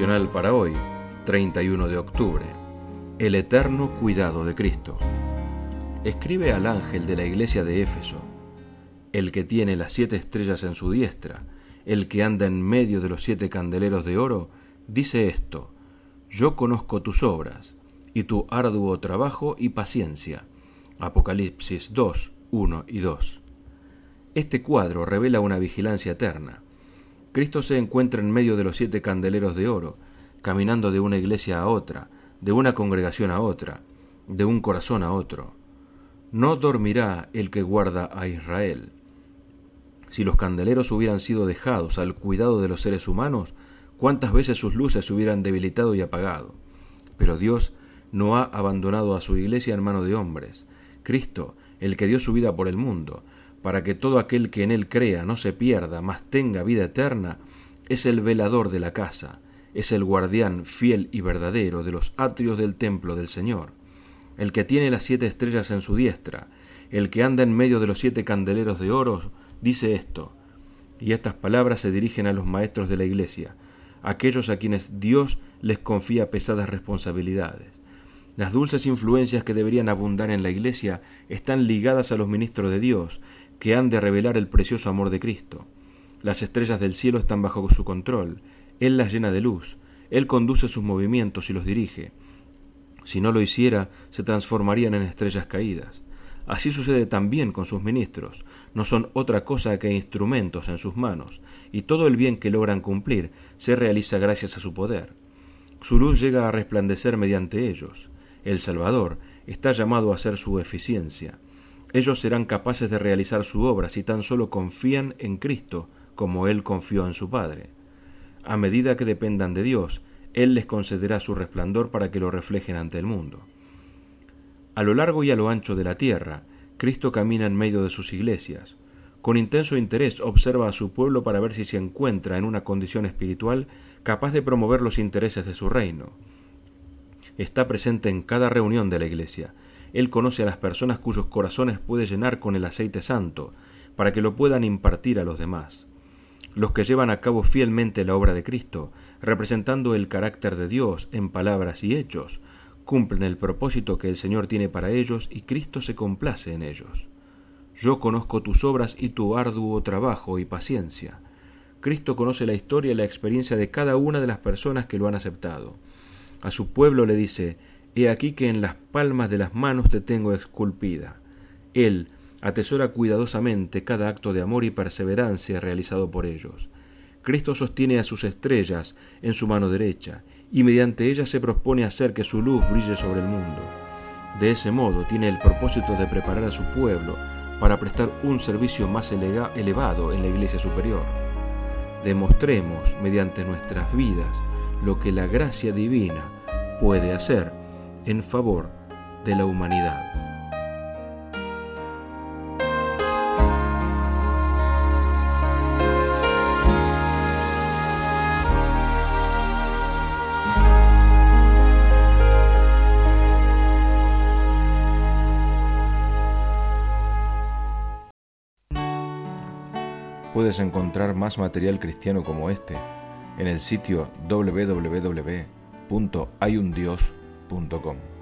devocional para hoy, 31 de octubre. El eterno cuidado de Cristo. Escribe al ángel de la iglesia de Éfeso: el que tiene las 7 estrellas en su diestra, el que anda en medio de los 7 candeleros de oro, dice esto: yo conozco tus obras, y tu arduo trabajo y paciencia. Apocalipsis 2, 1 y 2. Este cuadro revela una vigilancia eterna. Cristo se encuentra en medio de los 7 candeleros de oro, caminando de una iglesia a otra, de una congregación a otra, de un corazón a otro. No dormirá el que guarda a Israel. Si los candeleros hubieran sido dejados al cuidado de los seres humanos, cuántas veces sus luces se hubieran debilitado y apagado. Pero Dios no ha abandonado a su iglesia en mano de hombres. Cristo, el que dio su vida por el mundo, para que todo aquel que en él crea no se pierda, mas tenga vida eterna, es el velador de la casa, es el guardián fiel y verdadero de los atrios del templo del Señor, el que tiene las 7 estrellas en su diestra, el que anda en medio de los 7 candeleros de oro, dice esto. Y estas palabras se dirigen a los maestros de la iglesia, aquellos a quienes Dios les confía pesadas responsabilidades. Las dulces influencias que deberían abundar en la iglesia están ligadas a los ministros de Dios, que han de revelar el precioso amor de Cristo. Las estrellas del cielo están bajo su control. Él las llena de luz. Él conduce sus movimientos y los dirige. Si no lo hiciera, se transformarían en estrellas caídas. Así sucede también con sus ministros. No son otra cosa que instrumentos en sus manos, y todo el bien que logran cumplir se realiza gracias a su poder. Su luz llega a resplandecer mediante ellos. El Salvador está llamado a ser su eficiencia. Ellos serán capaces de realizar su obra si tan solo confían en Cristo como Él confió en su Padre. A medida que dependan de Dios, Él les concederá su resplandor para que lo reflejen ante el mundo. A lo largo y a lo ancho de la tierra, Cristo camina en medio de sus iglesias. Con intenso interés observa a su pueblo para ver si se encuentra en una condición espiritual capaz de promover los intereses de su reino. Está presente en cada reunión de la iglesia. Él conoce a las personas cuyos corazones puede llenar con el aceite santo, para que lo puedan impartir a los demás. Los que llevan a cabo fielmente la obra de Cristo, representando el carácter de Dios en palabras y hechos, cumplen el propósito que el Señor tiene para ellos y Cristo se complace en ellos. Yo conozco tus obras y tu arduo trabajo y paciencia. Cristo conoce la historia y la experiencia de cada una de las personas que lo han aceptado. A su pueblo le dice: he aquí que en las palmas de las manos te tengo esculpida. Él atesora cuidadosamente cada acto de amor y perseverancia realizado por ellos. Cristo sostiene a sus estrellas en su mano derecha, y mediante ellas se propone hacer que su luz brille sobre el mundo. De ese modo tiene el propósito de preparar a su pueblo para prestar un servicio más elevado en la iglesia superior. Demostremos mediante nuestras vidas lo que la gracia divina puede hacer en favor de la humanidad. Puedes encontrar más material cristiano como este en el sitio www.hayundios.com.